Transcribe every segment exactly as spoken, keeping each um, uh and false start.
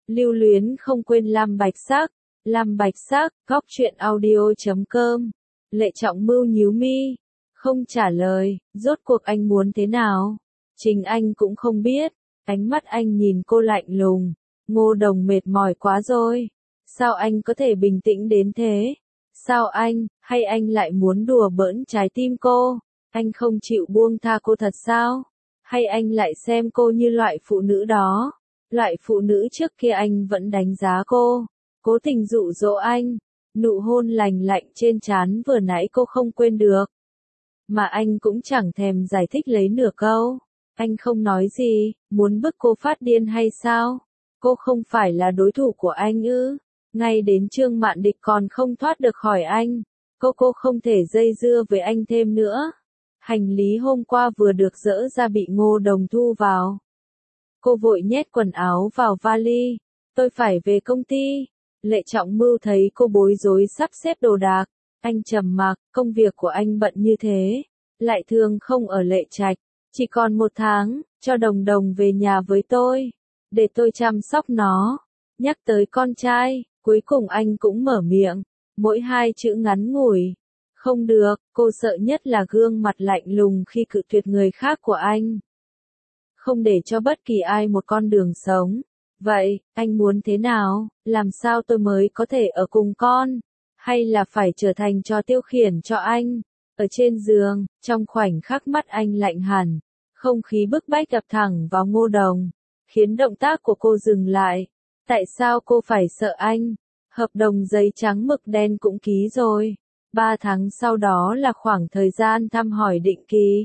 Lưu luyến không quên Lam Bạch Sắc, Lam Bạch Sắc, góc truyện audio chấm com. Lệ Trọng Mưu nhíu mi, không trả lời, rốt cuộc anh muốn thế nào? Chính anh cũng không biết, ánh mắt anh nhìn cô lạnh lùng. Ngô Đồng mệt mỏi quá rồi. Sao anh có thể bình tĩnh đến thế? Sao anh, hay anh lại muốn đùa bỡn trái tim cô? Anh không chịu buông tha cô thật sao? Hay anh lại xem cô như loại phụ nữ đó? Loại phụ nữ trước kia anh vẫn đánh giá cô, cố tình dụ dỗ anh. Nụ hôn lành lạnh trên trán vừa nãy cô không quên được. Mà anh cũng chẳng thèm giải thích lấy nửa câu. Anh không nói gì, muốn bức cô phát điên hay sao? Cô không phải là đối thủ của anh ư? Ngay đến Trương Mạn Địch còn không thoát được khỏi anh. Cô cô không thể dây dưa với anh thêm nữa. Hành lý hôm qua vừa được dỡ ra bị Ngô Đồng thu vào. Cô vội nhét quần áo vào vali. Tôi phải về công ty. Lệ Trọng Mưu thấy cô bối rối sắp xếp đồ đạc. Anh trầm mặc, công việc của anh bận như thế. Lại thường không ở Lệ Trạch. Chỉ còn một tháng, cho Đồng Đồng về nhà với tôi. Để tôi chăm sóc nó. Nhắc tới con trai, cuối cùng anh cũng mở miệng. Mỗi hai chữ ngắn ngủi. Không được, cô sợ nhất là gương mặt lạnh lùng khi cự tuyệt người khác của anh. Không để cho bất kỳ ai một con đường sống. Vậy, anh muốn thế nào? Làm sao tôi mới có thể ở cùng con? Hay là phải trở thành trò tiêu khiển cho anh? Ở trên giường, trong khoảnh khắc mắt anh lạnh hẳn. Không khí bức bách đập thẳng vào Ngô Đồng. Khiến động tác của cô dừng lại. Tại sao cô phải sợ anh? Hợp đồng giấy trắng mực đen cũng ký rồi. Ba tháng sau đó là khoảng thời gian thăm hỏi định kỳ.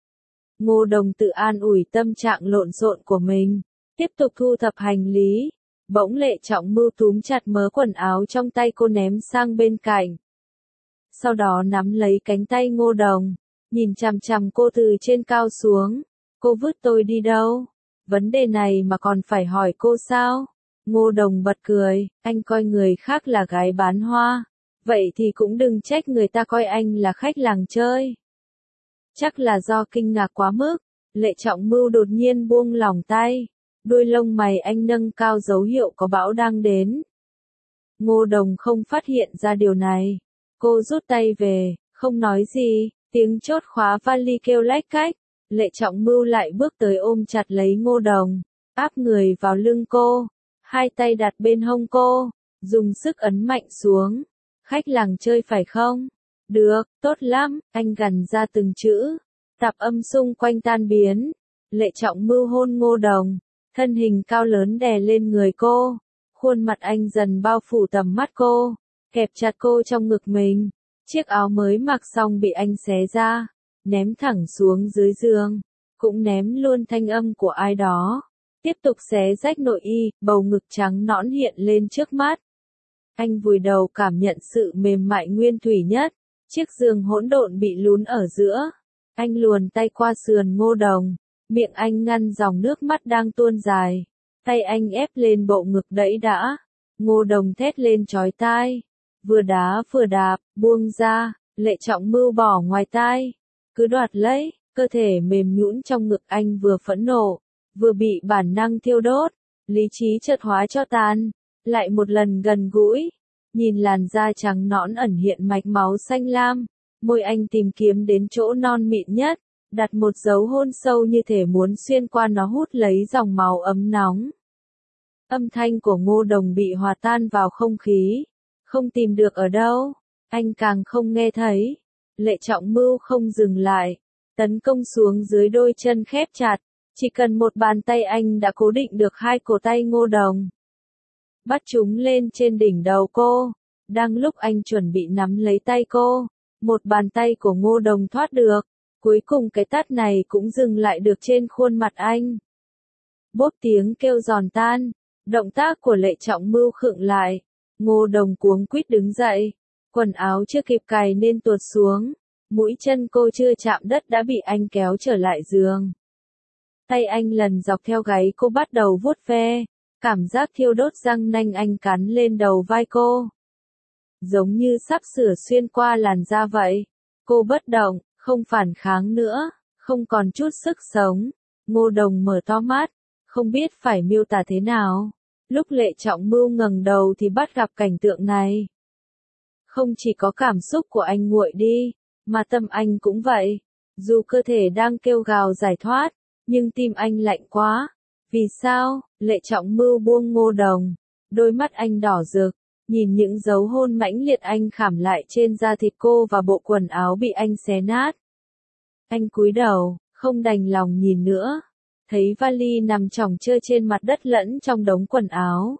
Ngô Đồng tự an ủi tâm trạng lộn xộn của mình. Tiếp tục thu thập hành lý. Bỗng Lệ Trọng Mưu túm chặt mớ quần áo trong tay cô ném sang bên cạnh. Sau đó nắm lấy cánh tay Ngô Đồng. Nhìn chằm chằm cô từ trên cao xuống. Cô vứt tôi đi đâu? Vấn đề này mà còn phải hỏi cô sao? Ngô Đồng bật cười. Anh coi người khác là gái bán hoa. Vậy thì cũng đừng trách người ta coi anh là khách làng chơi. Chắc là do kinh ngạc quá mức. Lệ Trọng Mưu đột nhiên buông lỏng tay. Đuôi lông mày anh nâng cao dấu hiệu có bão đang đến. Ngô Đồng không phát hiện ra điều này. Cô rút tay về, không nói gì, tiếng chốt khóa vali kêu lách cách. Lệ Trọng Mưu lại bước tới ôm chặt lấy Ngô Đồng, áp người vào lưng cô, hai tay đặt bên hông cô, dùng sức ấn mạnh xuống. Khách làng chơi phải không? Được, tốt lắm, anh gằn ra từng chữ. Tạp âm xung quanh tan biến. Lệ Trọng Mưu hôn Ngô Đồng, thân hình cao lớn đè lên người cô. Khuôn mặt anh dần bao phủ tầm mắt cô, kẹp chặt cô trong ngực mình. Chiếc áo mới mặc xong bị anh xé ra, ném thẳng xuống dưới giường, cũng ném luôn thanh âm của ai đó. Tiếp tục xé rách nội y, bầu ngực trắng nõn hiện lên trước mắt. Anh vùi đầu cảm nhận sự mềm mại nguyên thủy nhất. Chiếc giường hỗn độn bị lún ở giữa. Anh luồn tay qua sườn Ngô Đồng. Miệng anh ngăn dòng nước mắt đang tuôn dài. Tay anh ép lên bộ ngực đẫy đã. Ngô Đồng thét lên chói tai. Vừa đá vừa đạp, buông ra. Lệ Trọng Mưu bỏ ngoài tai. Cứ đoạt lấy. Cơ thể mềm nhũn trong ngực anh vừa phẫn nộ, vừa bị bản năng thiêu đốt. Lý trí chợt hóa cho tàn. Lại một lần gần gũi. Nhìn làn da trắng nõn ẩn hiện mạch máu xanh lam. Môi anh tìm kiếm đến chỗ non mịn nhất. Đặt một dấu hôn sâu như thể muốn xuyên qua nó hút lấy dòng máu ấm nóng. Âm thanh của Ngô Đồng bị hòa tan vào không khí. Không tìm được ở đâu. Anh càng không nghe thấy. Lệ Trọng Mưu không dừng lại. Tấn công xuống dưới đôi chân khép chặt. Chỉ cần một bàn tay anh đã cố định được hai cổ tay Ngô Đồng. Bắt chúng lên trên đỉnh đầu cô. Đang lúc anh chuẩn bị nắm lấy tay cô, một bàn tay của Ngô Đồng thoát được. Cuối cùng cái tát này cũng dừng lại được trên khuôn mặt anh. Bốp tiếng kêu giòn tan. Động tác của Lệ Trọng Mưu khựng lại. Ngô Đồng cuống quýt đứng dậy. Quần áo chưa kịp cài nên tuột xuống. Mũi chân cô chưa chạm đất đã bị anh kéo trở lại giường. Tay anh lần dọc theo gáy cô bắt đầu vuốt ve. Cảm giác thiêu đốt răng nanh anh cắn lên đầu vai cô. Giống như sắp sửa xuyên qua làn da vậy. Cô bất động, không phản kháng nữa, không còn chút sức sống. Ngô Đồng mở to mắt, không biết phải miêu tả thế nào. Lúc Lệ Trọng Mưu ngẩng đầu thì bắt gặp cảnh tượng này. Không chỉ có cảm xúc của anh nguội đi, mà tâm anh cũng vậy. Dù cơ thể đang kêu gào giải thoát, nhưng tim anh lạnh quá. Vì sao? Lệ Trọng Mưu buông Ngô Đồng. Đôi mắt anh đỏ rực, nhìn những dấu hôn mãnh liệt anh khảm lại trên da thịt cô và bộ quần áo bị anh xé nát. Anh cúi đầu, không đành lòng nhìn nữa. Thấy vali nằm chồng chơ trên mặt đất lẫn trong đống quần áo.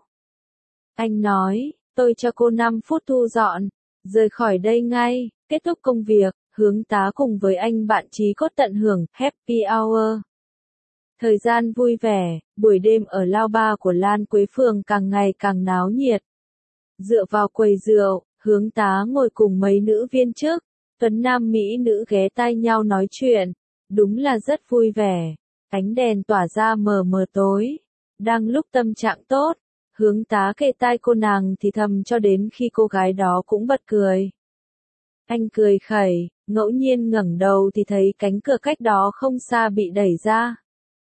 Anh nói, tôi cho cô năm phút thu dọn, rời khỏi đây ngay, kết thúc công việc, Hướng Tá cùng với anh bạn chí cốt tận hưởng Happy Hour. Thời gian vui vẻ, buổi đêm ở lao ba của Lan Quế Phường càng ngày càng náo nhiệt. Dựa vào quầy rượu, Hướng Tá ngồi cùng mấy nữ viên chức, tuấn nam mỹ nữ ghé tai nhau nói chuyện, đúng là rất vui vẻ. Ánh đèn tỏa ra mờ mờ tối. Đang lúc tâm trạng tốt, Hướng Tá kề tai cô nàng thì thầm cho đến khi cô gái đó cũng bật cười. Anh cười khẩy, ngẫu nhiên ngẩng đầu thì thấy cánh cửa cách đó không xa bị đẩy ra.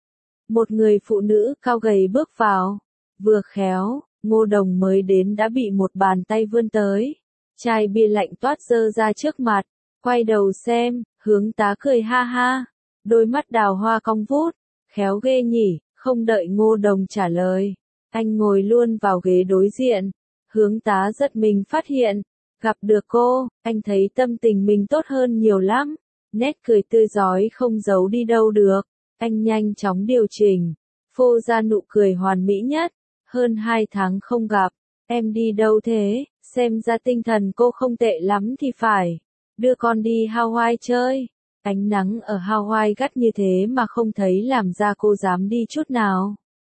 Một người phụ nữ cao gầy bước vào. Vừa khéo, Ngô Đồng mới đến đã bị một bàn tay vươn tới. Chai bia lạnh toát dơ ra trước mặt. Quay đầu xem, Hướng Tá cười ha ha. Đôi mắt đào hoa cong vút. Khéo ghê nhỉ, không đợi Ngô Đồng trả lời. Anh ngồi luôn vào ghế đối diện. Hướng Tá giật mình phát hiện. Gặp được cô, anh thấy tâm tình mình tốt hơn nhiều lắm. Nét cười tươi rói không giấu đi đâu được. Anh nhanh chóng điều chỉnh. Phô ra nụ cười hoàn mỹ nhất. Hơn hai tháng không gặp. Em đi đâu thế? Xem ra tinh thần cô không tệ lắm thì phải. Đưa con đi Hawaii chơi. Ánh nắng ở Hawaii gắt như thế mà không thấy làm ra cô dám đi chút nào.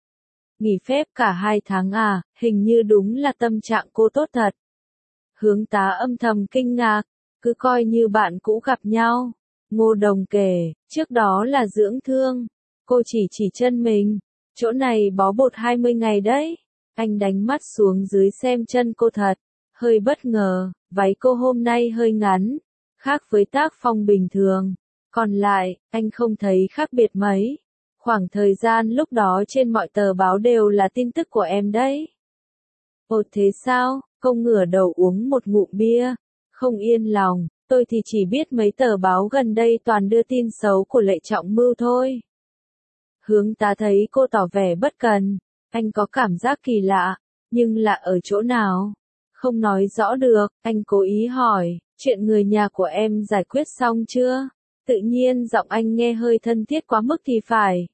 Nghỉ phép cả hai tháng à, hình như đúng là tâm trạng cô tốt thật. Hướng Tá âm thầm kinh ngạc, cứ coi như bạn cũ gặp nhau. Ngô Đồng kể, trước đó là dưỡng thương. Cô chỉ chỉ chân mình, chỗ này bó bột hai mươi ngày đấy. Anh đánh mắt xuống dưới xem chân cô thật, hơi bất ngờ, váy cô hôm nay hơi ngắn, khác với tác phong bình thường. Còn lại, anh không thấy khác biệt mấy. Khoảng thời gian lúc đó trên mọi tờ báo đều là tin tức của em đấy. Ồ thế sao? Cô ngửa đầu uống một ngụm bia. Không yên lòng, tôi thì chỉ biết mấy tờ báo gần đây toàn đưa tin xấu của Lệ Trọng Mưu thôi. Hướng Tá thấy cô tỏ vẻ bất cần. Anh có cảm giác kỳ lạ, nhưng lạ ở chỗ nào? Không nói rõ được, anh cố ý hỏi, chuyện người nhà của em giải quyết xong chưa? Tự nhiên giọng anh nghe hơi thân thiết quá mức thì phải.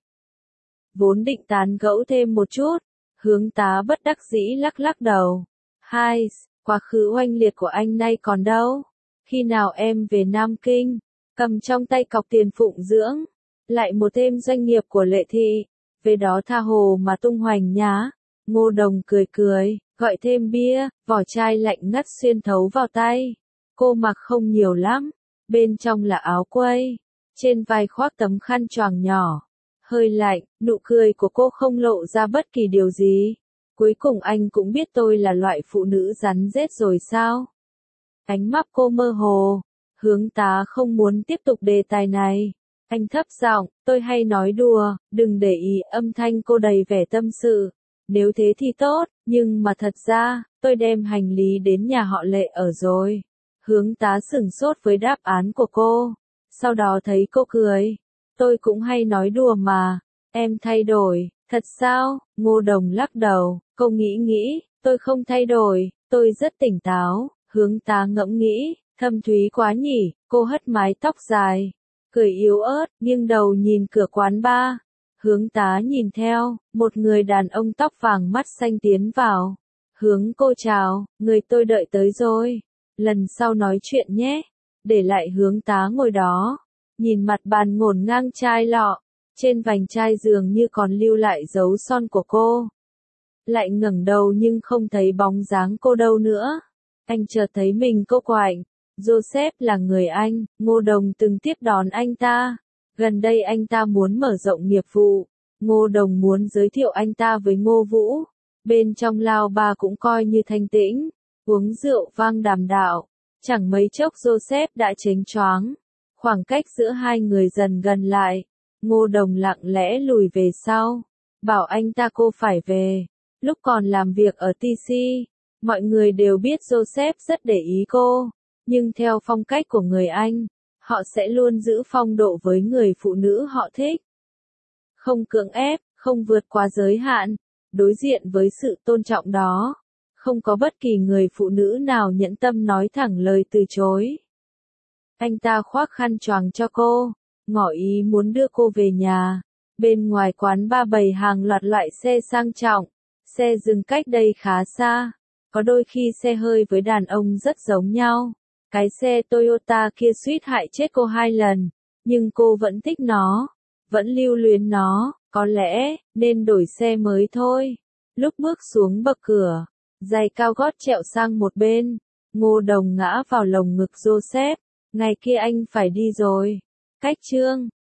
Vốn định tán gẫu thêm một chút, Hướng Tá bất đắc dĩ lắc lắc đầu. Hai, quá khứ oanh liệt của anh nay còn đâu? Khi nào em về Nam Kinh, cầm trong tay cọc tiền phụng dưỡng, lại một thêm doanh nghiệp của Lệ Thị, về đó tha hồ mà tung hoành nhá. Ngô Đồng cười cười, gọi thêm bia, vỏ chai lạnh ngắt xuyên thấu vào tay. Cô mặc không nhiều lắm, bên trong là áo quây, trên vai khoác tấm khăn choàng nhỏ. Hơi lạnh, nụ cười của cô không lộ ra bất kỳ điều gì. Cuối cùng anh cũng biết tôi là loại phụ nữ rắn rết rồi sao? Ánh mắt cô mơ hồ. Hướng Tá không muốn tiếp tục đề tài này. Anh thấp giọng, tôi hay nói đùa, đừng để ý. Âm thanh cô đầy vẻ tâm sự. Nếu thế thì tốt, nhưng mà thật ra, tôi đem hành lý đến nhà họ Lệ ở rồi. Hướng Tá sửng sốt với đáp án của cô. Sau đó thấy cô cười. Tôi cũng hay nói đùa mà. Em thay đổi, thật sao? Ngô Đồng lắc đầu, cô nghĩ nghĩ, tôi không thay đổi, tôi rất tỉnh táo. Hướng Tá ngẫm nghĩ, thâm thúy quá nhỉ. Cô hất mái tóc dài, cười yếu ớt, nghiêng đầu nhìn cửa quán bar. Hướng Tá nhìn theo, một người đàn ông tóc vàng mắt xanh tiến vào. Hướng cô chào, người tôi đợi tới rồi. Lần sau nói chuyện nhé. Để lại Hướng Tá ngồi đó, nhìn mặt bàn ngổn ngang chai lọ. Trên vành chai dường như còn lưu lại dấu son của cô. Lại ngẩng đầu nhưng không thấy bóng dáng cô đâu nữa. Anh chợt thấy mình cô quạnh. Joseph là người Anh, Ngô Đồng từng tiếp đón anh ta. Gần đây anh ta muốn mở rộng nghiệp vụ. Ngô Đồng muốn giới thiệu anh ta với Ngô Vũ. Bên trong lao ba cũng coi như thanh tĩnh. Uống rượu vang đàm đạo. Chẳng mấy chốc Joseph đã chếnh choáng. Khoảng cách giữa hai người dần gần lại. Ngô Đồng lặng lẽ lùi về sau. Bảo anh ta cô phải về. Lúc còn làm việc ở tê xê, mọi người đều biết Joseph rất để ý cô, nhưng theo phong cách của người Anh, họ sẽ luôn giữ phong độ với người phụ nữ họ thích. Không cưỡng ép, không vượt quá giới hạn, đối diện với sự tôn trọng đó, không có bất kỳ người phụ nữ nào nhẫn tâm nói thẳng lời từ chối. Anh ta khoác khăn choàng cho cô, ngỏ ý muốn đưa cô về nhà. Bên ngoài quán bar bày hàng loạt loại xe sang trọng, xe dừng cách đây khá xa. Có đôi khi xe hơi với đàn ông rất giống nhau. Cái xe Toyota kia suýt hại chết cô hai lần, nhưng cô vẫn thích nó, vẫn lưu luyến nó, có lẽ nên đổi xe mới thôi. Lúc bước xuống bậc cửa, giày cao gót trẹo sang một bên, Ngô Đồng ngã vào lồng ngực Joseph. Ngày kia anh phải đi rồi. Cách chương